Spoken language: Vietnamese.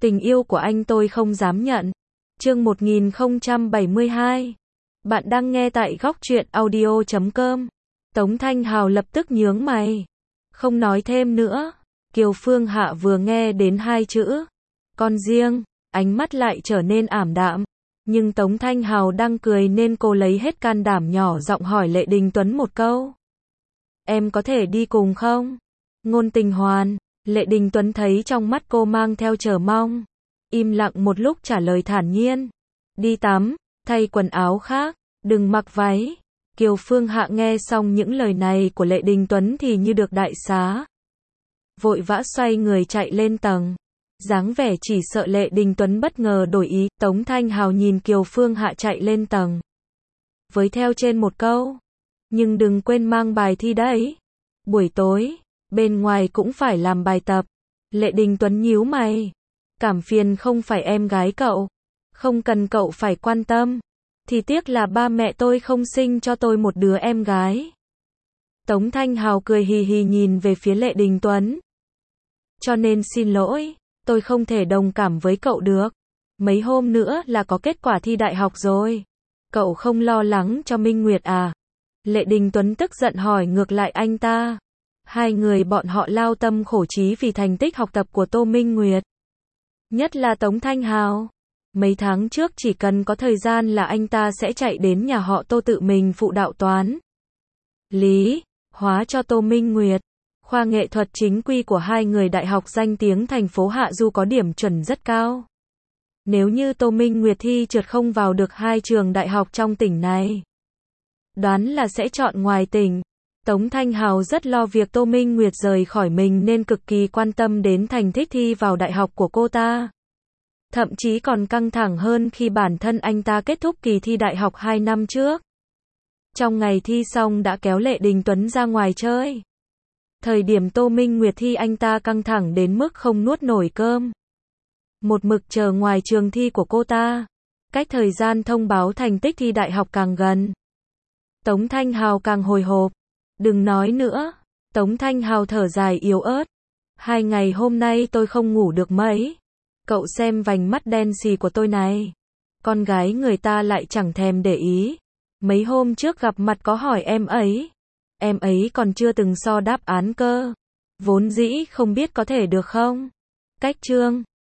Tình yêu của anh tôi không dám nhận. Chương 1072. Bạn đang nghe tại góc truyện audio.com. Tống Thanh Hào lập tức nhướng mày. Không nói thêm nữa. Kiều Phương Hạ vừa nghe đến hai chữ con riêng, ánh mắt lại trở nên ảm đạm. Nhưng Tống Thanh Hào đang cười nên cô lấy hết can đảm nhỏ giọng hỏi Lệ Đình Tuấn một câu. Em có thể đi cùng không? Ngôn Tình Hoàn. Lệ Đình Tuấn thấy trong mắt cô mang theo chờ mong. Im lặng một lúc trả lời thản nhiên. Đi tắm, thay quần áo khác, đừng mặc váy. Kiều Phương Hạ nghe xong những lời này của Lệ Đình Tuấn thì như được đại xá. Vội vã xoay người chạy lên tầng. Dáng vẻ chỉ sợ Lệ Đình Tuấn bất ngờ đổi ý. Tống Thanh Hào nhìn Kiều Phương Hạ chạy lên tầng. Với theo trên một câu. Nhưng đừng quên mang bài thi đấy. Buổi tối, bên ngoài cũng phải làm bài tập. Lệ Đình Tuấn nhíu mày. Cảm phiền không phải em gái cậu. Không cần cậu phải quan tâm. Thì tiếc là ba mẹ tôi không sinh cho tôi một đứa em gái. Tống Thanh Hào cười hì hì nhìn về phía Lệ Đình Tuấn. Cho nên xin lỗi, tôi không thể đồng cảm với cậu được. Mấy hôm nữa là có kết quả thi đại học rồi. Cậu không lo lắng cho Minh Nguyệt à? Lệ Đình Tuấn tức giận hỏi ngược lại anh ta. Hai người bọn họ lao tâm khổ trí vì thành tích học tập của Tô Minh Nguyệt. Nhất là Tống Thanh Hào. Mấy tháng trước chỉ cần có thời gian là anh ta sẽ chạy đến nhà họ Tô tự mình phụ đạo toán, lý, hóa cho Tô Minh Nguyệt. Khoa nghệ thuật chính quy của hai người đại học danh tiếng thành phố Hạ Du có điểm chuẩn rất cao. Nếu như Tô Minh Nguyệt thi trượt không vào được hai trường đại học trong tỉnh này, đoán là sẽ chọn ngoài tỉnh. Tống Thanh Hào rất lo việc Tô Minh Nguyệt rời khỏi mình nên cực kỳ quan tâm đến thành tích thi vào đại học của cô ta. Thậm chí còn căng thẳng hơn khi bản thân anh ta kết thúc kỳ thi đại học 2 năm trước. Trong ngày thi xong đã kéo Lệ Đình Tuấn ra ngoài chơi. Thời điểm Tô Minh Nguyệt thi anh ta căng thẳng đến mức không nuốt nổi cơm. Một mực chờ ngoài trường thi của cô ta. Cách thời gian thông báo thành tích thi đại học càng gần, Tống Thanh Hào càng hồi hộp. Đừng nói nữa. Tống Thanh Hào thở dài yếu ớt. 2 ngày hôm nay tôi không ngủ được mấy. Cậu xem vành mắt đen xì của tôi này. Con gái người ta lại chẳng thèm để ý. Mấy hôm trước gặp mặt có hỏi em ấy. Em ấy còn chưa từng so đáp án cơ. Vốn dĩ không biết có thể được không. Cách chương